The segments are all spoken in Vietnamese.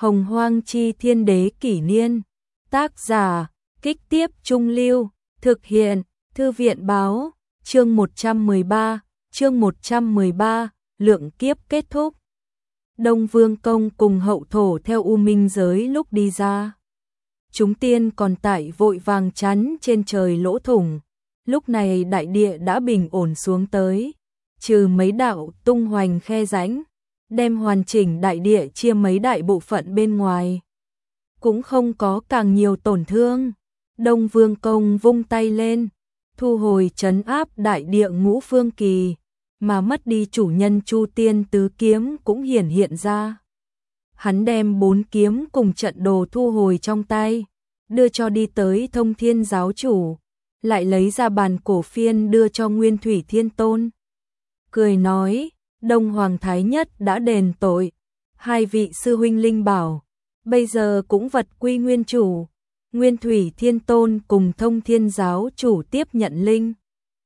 Hồng Hoang Chi Thiên Đế Kỷ Niên. Tác giả, Kích Tiếp Trung Lưu. Thực hiện, Thư viện Báo. Chương 113, lượng kiếp kết thúc. Đông Vương Công cùng hậu thổ theo U Minh giới lúc đi ra. Chúng tiên còn tại vội vàng chắn trên trời lỗ thủng. Lúc này đại địa đã bình ổn xuống tới. Trừ mấy đạo tung hoành khe rãnh, đem hoàn chỉnh đại địa chia mấy đại bộ phận bên ngoài. Cũng không có càng nhiều tổn thương. Đông Vương Công vung tay lên, thu hồi trấn áp đại địa ngũ phương kỳ, mà mất đi chủ nhân Chu Tiên tứ kiếm cũng hiển hiện ra. Hắn đem 4 kiếm cùng trận đồ thu hồi trong tay, đưa cho đi tới Thông Thiên giáo chủ, lại lấy ra bàn cổ phiên đưa cho Nguyên Thủy Thiên Tôn. Cười nói, Đông Hoàng Thái Nhất đã đền tội, 2 vị sư huynh linh bảo, bây giờ cũng vật quy nguyên chủ. Nguyên Thủy Thiên Tôn cùng Thông Thiên giáo chủ tiếp nhận linh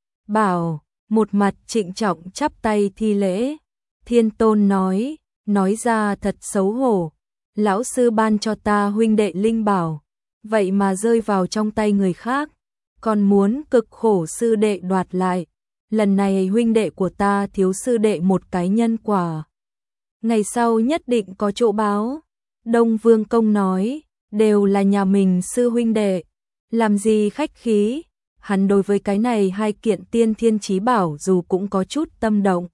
bảo, một mặt trịnh trọng chắp tay thi lễ. Thiên Tôn nói ra thật xấu hổ, lão sư ban cho ta huynh đệ linh bảo, vậy mà rơi vào trong tay người khác, còn muốn cực khổ sư đệ đoạt lại. Lần này huynh đệ của ta thiếu sư đệ một cái nhân quả, ngày sau nhất định có chỗ báo. Đông Vương Công nói, đều là nhà mình sư huynh đệ, làm gì khách khí. Hắn đối với cái này 2 kiện tiên thiên chí bảo dù cũng có chút tâm động.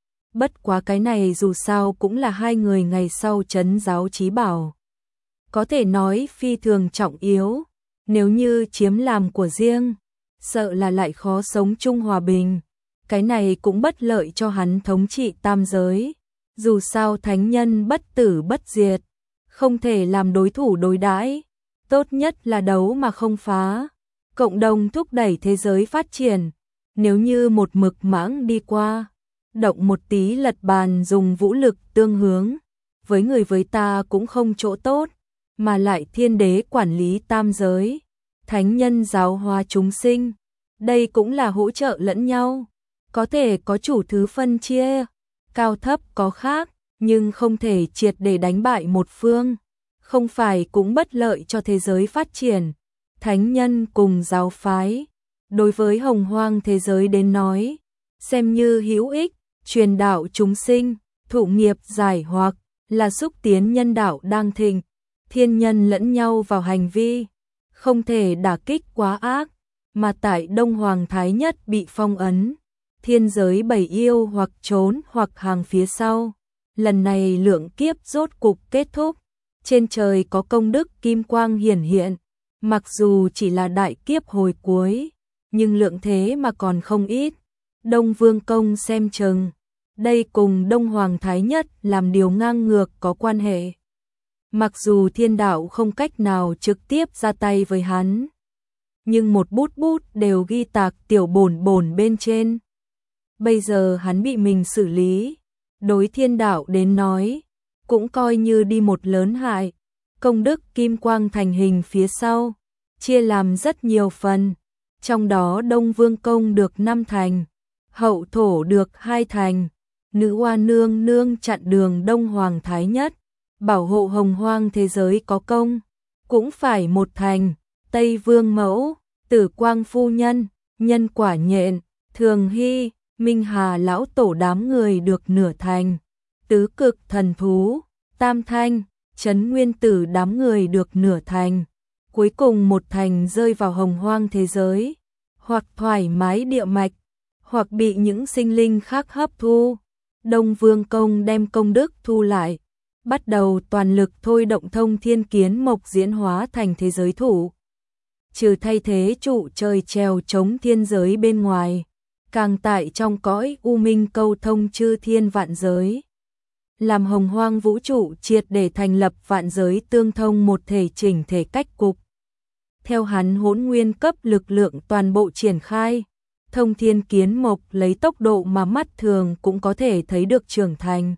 Bất quá cái này dù sao cũng là 2 người ngày sau trấn giáo chí bảo, có thể nói phi thường trọng yếu, nếu như chiếm làm của riêng, sợ là lại khó sống chung hòa bình. Cái này cũng bất lợi cho hắn thống trị tam giới, dù sao thánh nhân bất tử bất diệt, không thể làm đối thủ đối đãi, tốt nhất là đấu mà không phá, cộng đồng thúc đẩy thế giới phát triển. Nếu như một mực mãng đi qua, động một tí lật bàn dùng vũ lực tương hướng, với người với ta cũng không chỗ tốt, mà lại thiên đế quản lý tam giới, thánh nhân giáo hóa chúng sinh, đây cũng là hỗ trợ lẫn nhau, có thể có chủ thứ phân chia, cao thấp có khác, nhưng không thể triệt để đánh bại một phương, không phải cũng bất lợi cho thế giới phát triển. Thánh nhân cùng giáo phái, đối với hồng hoang thế giới đến nói, xem như hữu ích, truyền đạo chúng sinh, thụ nghiệp giải hoặc là xúc tiến nhân đạo đang thịnh, thiên nhân lẫn nhau vào hành vi, không thể đả kích quá ác, mà tại Đông Hoàng Thái Nhất bị phong ấn, thiên giới 7 yêu hoặc trốn hoặc hàng phía sau. Lần này lượng kiếp rốt cục kết thúc, trên trời có công đức kim quang hiển hiện, mặc dù chỉ là đại kiếp hồi cuối, nhưng lượng thế mà còn không ít. Đông Vương Công xem chừng, đây cùng Đông Hoàng Thái Nhất làm điều ngang ngược có quan hệ. Mặc dù thiên đạo không cách nào trực tiếp ra tay với hắn, nhưng một bút bút đều ghi tạc tiểu bổn bổn bên trên. Bây giờ hắn bị mình xử lý, đối thiên đạo đến nói, cũng coi như đi một lớn hại. Công đức kim quang thành hình phía sau, chia làm rất nhiều phần, trong đó Đông Vương Công được 5 thành, hậu thổ được 2 thành, nữ hoa nương nương chặn đường Đông Hoàng Thái Nhất, bảo hộ hồng hoang thế giới có công, cũng phải 1 thành, Tây Vương Mẫu, Tử Quang Phu Nhân, Nhân Quả Nhện, Thường Hy, Minh Hà Lão Tổ đám người được nửa thành, Tứ Cực Thần Thú, Tam Thanh, Trấn Nguyên Tử đám người được nửa thành, cuối cùng 1 thành rơi vào hồng hoang thế giới, hoặc thoải mái địa mạch, hoặc bị những sinh linh khác hấp thu. Đông Vương Công đem công đức thu lại, bắt đầu toàn lực thôi động Thông Thiên Kiến Mộc diễn hóa thành thế giới thủ. Trừ thay thế trụ trời trèo chống thiên giới bên ngoài, càng tại trong cõi u minh câu thông chư thiên vạn giới, làm hồng hoang vũ trụ triệt để thành lập vạn giới tương thông một thể chỉnh thể cách cục. Theo hắn hỗn nguyên cấp lực lượng toàn bộ triển khai, Thông Thiên Kiến Mộc lấy tốc độ mà mắt thường cũng có thể thấy được trưởng thành.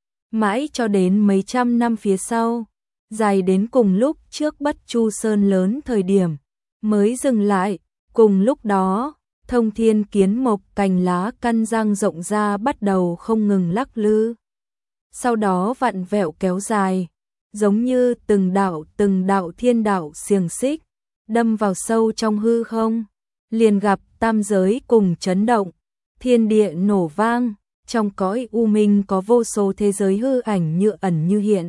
Mãi cho đến mấy trăm năm phía sau, dài đến cùng lúc trước Bất Chu Sơn lớn thời điểm, mới dừng lại. Cùng lúc đó, Thông Thiên Kiến Mộc cành lá căn dang rộng ra bắt đầu không ngừng lắc lư. Sau đó vặn vẹo kéo dài, giống như từng đạo thiên đạo xiềng xích, đâm vào sâu trong hư không, liền gặp tam giới cùng chấn động, thiên địa nổ vang, trong cõi u minh có vô số thế giới hư ảnh như ẩn như hiện,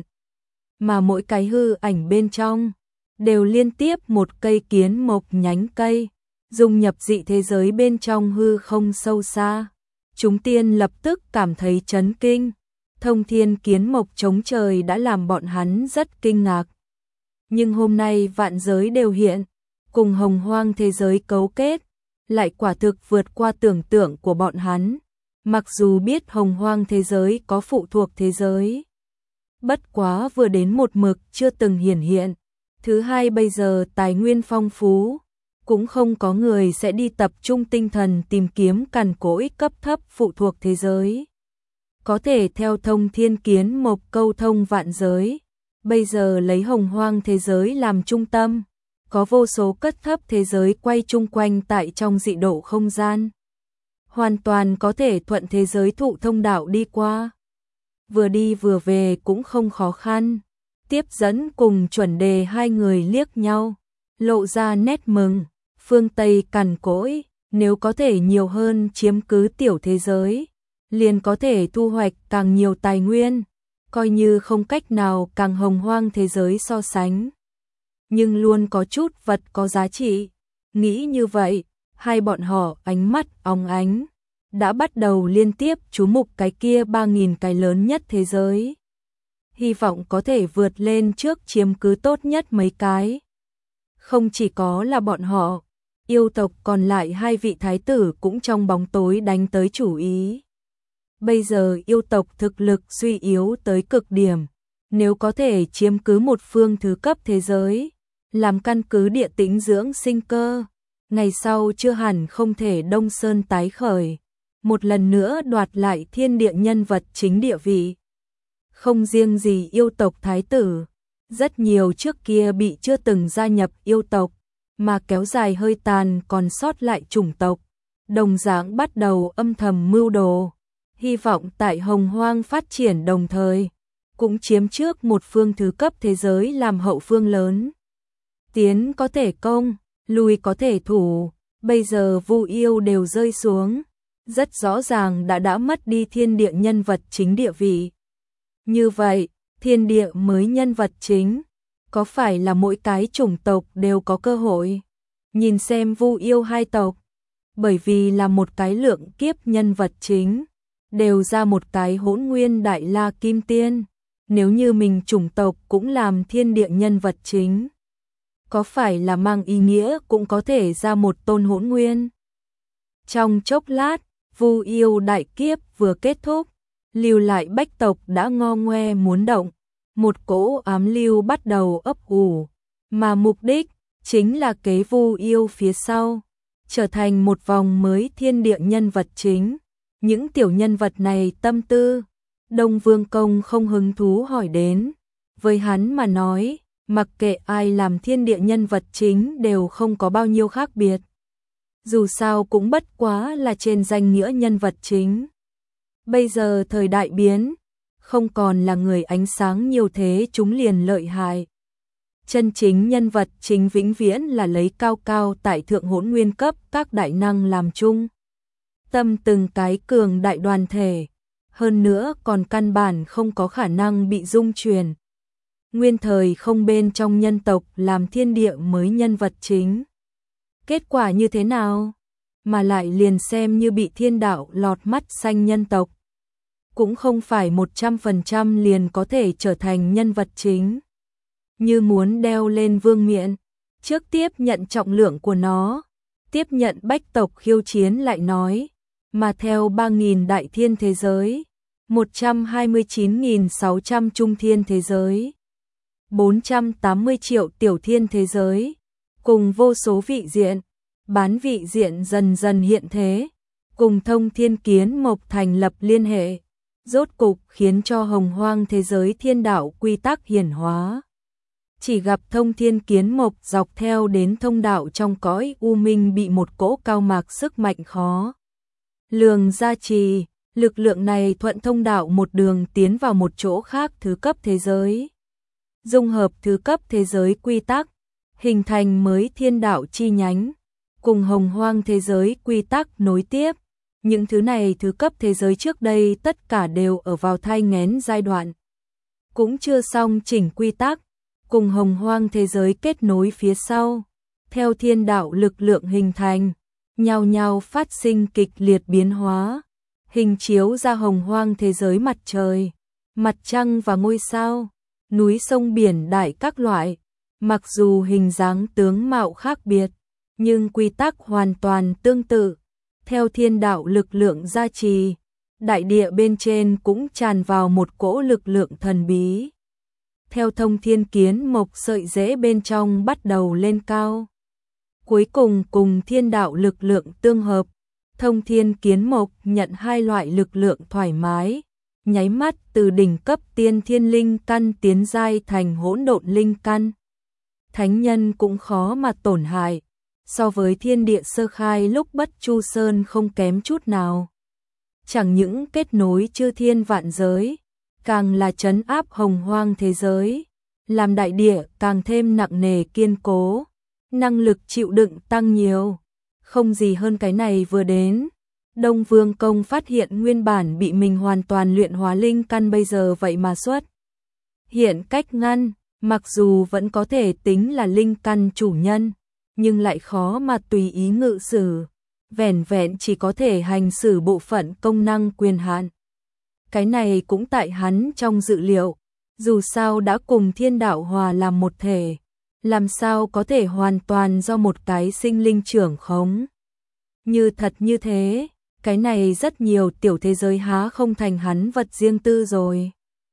mà mỗi cái hư ảnh bên trong đều liên tiếp một cây kiến mộc nhánh cây, dung nhập dị thế giới bên trong hư không sâu xa. Chúng tiên lập tức cảm thấy chấn kinh, thông thiên kiến mộc chống trời đã làm bọn hắn rất kinh ngạc. Nhưng hôm nay vạn giới đều hiện, cùng hồng hoang thế giới cấu kết, lại quả thực vượt qua tưởng tượng của bọn hắn. Mặc dù biết hồng hoang thế giới có phụ thuộc thế giới, bất quá vừa đến một mực chưa từng hiển hiện. Thứ hai, bây giờ tài nguyên phong phú, cũng không có người sẽ đi tập trung tinh thần tìm kiếm cằn cỗi cấp thấp phụ thuộc thế giới. Có thể theo thông thiên kiến mộc câu thông vạn giới, bây giờ lấy hồng hoang thế giới làm trung tâm, có vô số cấp thấp thế giới quay chung quanh tại trong dị độ không gian. Hoàn toàn có thể thuận thế giới thụ thông đạo đi qua. Vừa đi vừa về cũng không khó khăn. Tiếp dẫn cùng chuẩn đề hai người liếc nhau, lộ ra nét mừng. Phương Tây cằn cỗi, nếu có thể nhiều hơn chiếm cứ tiểu thế giới, liền có thể thu hoạch càng nhiều tài nguyên, coi như không cách nào càng hồng hoang thế giới so sánh. Nhưng luôn có chút vật có giá trị. Nghĩ như vậy, hai bọn họ ánh mắt óng ánh, đã bắt đầu liên tiếp chú mục cái kia 3.000 cái lớn nhất thế giới. Hy vọng có thể vượt lên trước chiếm cứ tốt nhất mấy cái. Không chỉ có là bọn họ, yêu tộc còn lại hai vị thái tử cũng trong bóng tối đánh tới chủ ý. Bây giờ yêu tộc thực lực suy yếu tới cực điểm, nếu có thể chiếm cứ một phương thứ cấp thế giới, làm căn cứ địa tĩnh dưỡng sinh cơ, ngày sau chưa hẳn không thể đông sơn tái khởi, một lần nữa đoạt lại thiên địa nhân vật chính địa vị. Không riêng gì yêu tộc thái tử, rất nhiều trước kia bị chưa từng gia nhập yêu tộc, mà kéo dài hơi tàn còn sót lại chủng tộc, đồng dạng bắt đầu âm thầm mưu đồ, hy vọng tại hồng hoang phát triển đồng thời, cũng chiếm trước một phương thứ cấp thế giới làm hậu phương lớn. Tiến có thể công, lùi có thể thủ, bây giờ Vu Yêu đều rơi xuống, rất rõ ràng đã mất đi thiên địa nhân vật chính địa vị. Như vậy, thiên địa mới nhân vật chính, có phải là mỗi cái chủng tộc đều có cơ hội? Nhìn xem Vu Yêu hai tộc, bởi vì là một cái lượng kiếp nhân vật chính, đều ra một cái Hỗn Nguyên Đại La Kim Tiên, nếu như mình chủng tộc cũng làm thiên địa nhân vật chính, có phải là mang ý nghĩa cũng có thể ra một tôn Hỗn Nguyên? Trong chốc lát, Vu Yêu đại kiếp vừa kết thúc, lưu lại bách tộc đã ngo ngoe muốn động, một cỗ ám lưu bắt đầu ấp ủ, mà mục đích chính là kế Vu Yêu phía sau, trở thành một vòng mới thiên địa nhân vật chính. Những tiểu nhân vật này tâm tư, Đông Vương Công không hứng thú hỏi đến, với hắn mà nói, mặc kệ ai làm thiên địa nhân vật chính đều không có bao nhiêu khác biệt. Dù sao cũng bất quá là trên danh nghĩa nhân vật chính. Bây giờ thời đại biến, không còn là người ánh sáng nhiều thế chúng liền lợi hại. Chân chính nhân vật chính vĩnh viễn là lấy cao cao tại thượng hỗn nguyên cấp các đại năng làm chung. Tâm từng cái cường đại đoàn thể, hơn nữa còn căn bản không có khả năng bị dung truyền. Nguyên thời không bên trong nhân tộc làm thiên địa mới nhân vật chính. Kết quả như thế nào? Mà lại liền xem như bị thiên đạo lọt mắt xanh nhân tộc. Cũng không phải 100% liền có thể trở thành nhân vật chính. Như muốn đeo lên vương miện, trước tiếp nhận trọng lượng của nó, tiếp nhận bách tộc khiêu chiến lại nói, mà theo 3.000 đại thiên thế giới, 129.600 trung thiên thế giới, 480 triệu tiểu thiên thế giới, cùng vô số vị diện, bán vị diện dần dần hiện thế, cùng thông thiên kiến mộc thành lập liên hệ, rốt cục khiến cho hồng hoang thế giới thiên đạo quy tắc hiển hóa. Chỉ gặp thông thiên kiến mộc dọc theo đến thông đạo trong cõi u minh bị một cỗ cao mạc sức mạnh khó lường gia trì, lực lượng này thuận thông đạo một đường tiến vào một chỗ khác thứ cấp thế giới. dung hợp thứ cấp thế giới quy tắc, hình thành mới thiên đạo chi nhánh, cùng hồng hoang thế giới quy tắc nối tiếp. Những thứ này thứ cấp thế giới trước đây tất cả đều ở vào thai nghén giai đoạn, cũng chưa xong chỉnh quy tắc, cùng hồng hoang thế giới kết nối phía sau, theo thiên đạo lực lượng hình thành, nhao nhao phát sinh kịch liệt biến hóa, hình chiếu ra hồng hoang thế giới mặt trời, mặt trăng và ngôi sao, núi sông biển đại các loại, mặc dù hình dáng tướng mạo khác biệt, nhưng quy tắc hoàn toàn tương tự, theo thiên đạo lực lượng gia trì, đại địa bên trên cũng tràn vào một cỗ lực lượng thần bí. Theo thông thiên kiến mộc sợi rễ bên trong bắt đầu lên cao. Cuối cùng cùng thiên đạo lực lượng tương hợp, thông thiên kiến mộc nhận hai loại lực lượng thoải mái, nháy mắt từ đỉnh cấp tiên thiên linh căn tiến giai thành hỗn độn linh căn. Thánh nhân cũng khó mà tổn hại, so với thiên địa sơ khai lúc Bất Chu Sơn không kém chút nào. Chẳng những kết nối chư thiên vạn giới, càng là trấn áp hồng hoang thế giới, làm đại địa càng thêm nặng nề kiên cố, năng lực chịu đựng tăng nhiều. Không gì hơn cái này vừa đến, Đông Vương Công phát hiện nguyên bản bị mình hoàn toàn luyện hóa linh căn bây giờ vậy mà xuất hiện cách ngăn, mặc dù vẫn có thể tính là linh căn chủ nhân, nhưng lại khó mà tùy ý ngự sử, vẻn vẹn chỉ có thể hành xử bộ phận công năng quyền hạn. Cái này cũng tại hắn trong dự liệu, dù sao đã cùng thiên đạo hòa làm một thể, làm sao có thể hoàn toàn do một cái sinh linh trưởng khống. Như thật như thế, cái này rất nhiều tiểu thế giới há không thành hắn vật riêng tư rồi.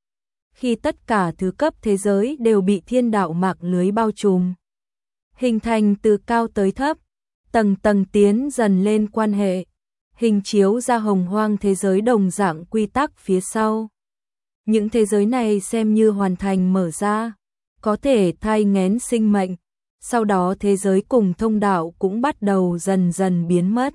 Khi tất cả thứ cấp thế giới đều bị thiên đạo mạng lưới bao trùm, hình thành từ cao tới thấp, tầng tầng tiến dần lên quan hệ, hình chiếu ra hồng hoang thế giới đồng dạng quy tắc phía sau. Những thế giới này xem như hoàn thành mở ra, có thể thai nghén sinh mệnh, sau đó thế giới cùng thông đạo cũng bắt đầu dần dần biến mất.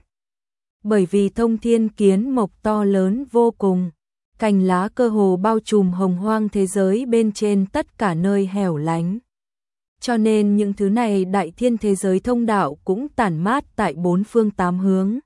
Bởi vì thông thiên kiến mộc to lớn vô cùng, cành lá cơ hồ bao trùm hồng hoang thế giới bên trên tất cả nơi hẻo lánh. Cho nên những thứ này đại thiên thế giới thông đạo cũng tản mát tại bốn phương tám hướng.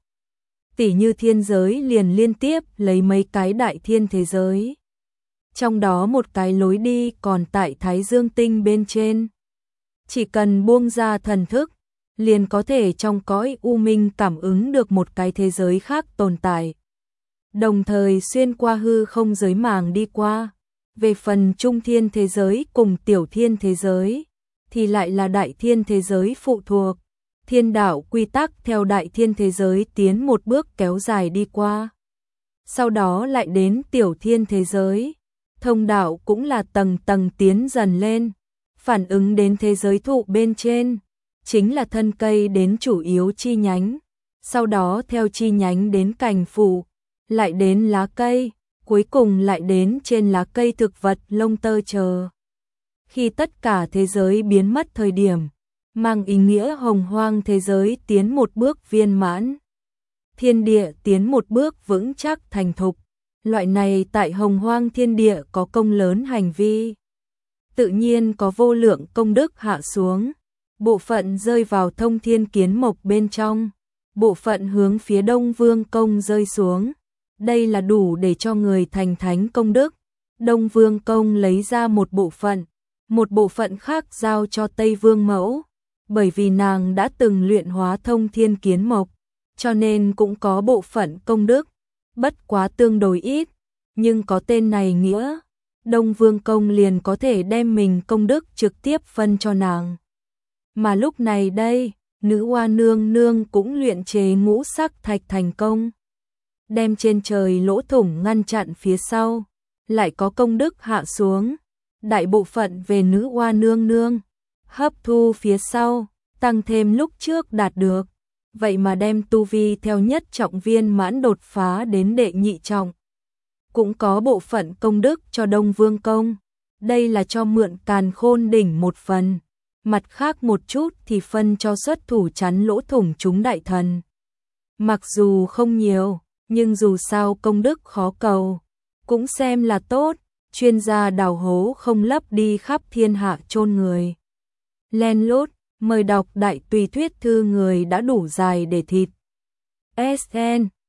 Tỉ như thiên giới liền liên tiếp lấy mấy cái đại thiên thế giới. Trong đó một cái lối đi còn tại Thái Dương tinh bên trên. Chỉ cần buông ra thần thức, liền có thể trong cõi u minh cảm ứng được một cái thế giới khác tồn tại. Đồng thời xuyên qua hư không giới màng đi qua. Về phần trung thiên thế giới cùng tiểu thiên thế giới, thì lại là đại thiên thế giới phụ thuộc. Thiên đạo quy tắc theo đại thiên thế giới tiến một bước kéo dài đi qua. Sau đó lại đến tiểu thiên thế giới. Thông đạo cũng là tầng tầng tiến dần lên, phản ứng đến thế giới thụ bên trên, chính là thân cây đến chủ yếu chi nhánh, sau đó theo chi nhánh đến cành phụ, lại đến lá cây, cuối cùng lại đến trên lá cây thực vật lông tơ chờ. Khi tất cả thế giới biến mất thời điểm, mang ý nghĩa hồng hoang thế giới tiến một bước viên mãn, thiên địa tiến một bước vững chắc thành thục. Loại này tại hồng hoang thiên địa có công lớn hành vi, tự nhiên có vô lượng công đức hạ xuống, bộ phận rơi vào thông thiên kiến mộc bên trong, bộ phận hướng phía Đông Vương Công rơi xuống. Đây là đủ để cho người thành thánh công đức. Đông Vương Công lấy ra một bộ phận khác giao cho Tây Vương Mẫu, bởi vì nàng đã từng luyện hóa thông thiên kiến mộc, cho nên cũng có bộ phận công đức. Bất quá tương đối ít, nhưng có tên này nghĩa, Đông Vương Công liền có thể đem mình công đức trực tiếp phân cho nàng. Mà lúc này đây, nữ hoa nương nương cũng luyện chế ngũ sắc thạch thành công, đem trên trời lỗ thủng ngăn chặn phía sau, lại có công đức hạ xuống, đại bộ phận về nữ hoa nương nương, hấp thu phía sau, tăng thêm lúc trước đạt được. Vậy mà đem tu vi theo nhất trọng viên mãn đột phá đến đệ nhị trọng. Cũng có bộ phận công đức cho Đông Vương Công. Đây là cho mượn Càn Khôn đỉnh một phần. Mặt khác một chút thì phân cho xuất thủ chắn lỗ thủng chúng đại thần. Mặc dù không nhiều, nhưng dù sao công đức khó cầu, cũng xem là tốt. chuyên gia đào hố không lấp đi khắp thiên hạ chôn người. Len lút, mời đọc đại tùy thuyết thư người đã đủ dài để thịt. SN